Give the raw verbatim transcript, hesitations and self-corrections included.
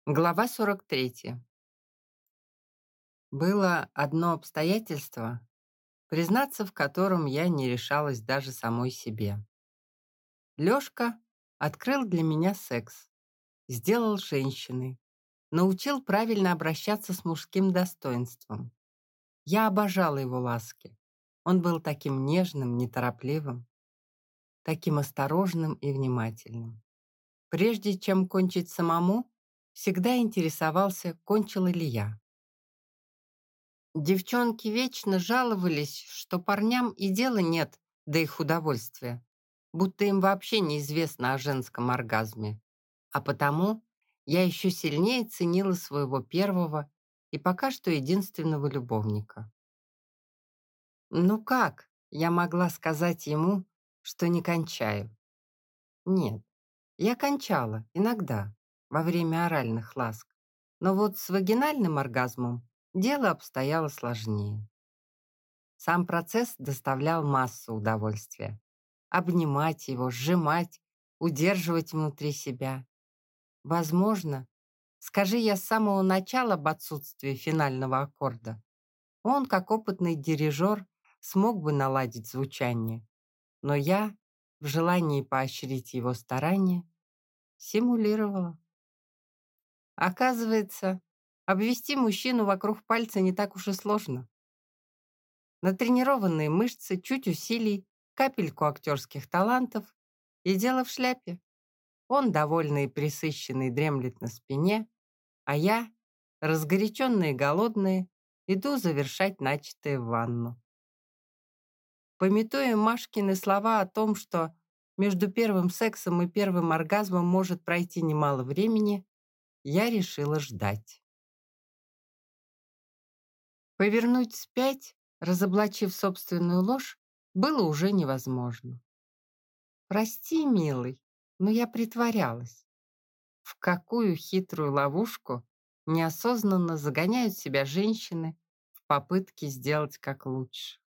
Глава сорок третья. Было одно обстоятельство, признаться в котором я не решалась даже самой себе. Лёшка открыл для меня секс, сделал женщиной, научил правильно обращаться с мужским достоинством. Я обожала его ласки. Он был таким нежным, неторопливым, таким осторожным и внимательным. Прежде чем кончить самому, всегда интересовался, кончила ли я. Девчонки вечно жаловались, что парням и дела нет до их удовольствия, будто им вообще неизвестно о женском оргазме. А потому я еще сильнее ценила своего первого и пока что единственного любовника. Ну как я могла сказать ему, что не кончаю? Нет, я кончала иногда, во время оральных ласк. Но вот с вагинальным оргазмом дело обстояло сложнее. Сам процесс доставлял массу удовольствия. Обнимать его, сжимать, удерживать внутри себя. Возможно, скажи я с самого начала об отсутствии финального аккорда, он, как опытный дирижер, смог бы наладить звучание. Но я, в желании поощрить его старания, симулировала. Оказывается, обвести мужчину вокруг пальца не так уж и сложно. Натренированные мышцы, чуть усилий, капельку актерских талантов, и дело в шляпе. Он, довольный и пресыщенный, дремлет на спине, а я, разгоряченная и голодная, иду завершать начатое в ванну. Памятуя Машкины слова о том, что между первым сексом и первым оргазмом может пройти немало времени, я решила ждать. Повернуть вспять, разоблачив собственную ложь, было уже невозможно. «Прости, милый, но я притворялась». В какую хитрую ловушку неосознанно загоняют себя женщины в попытке сделать как лучше.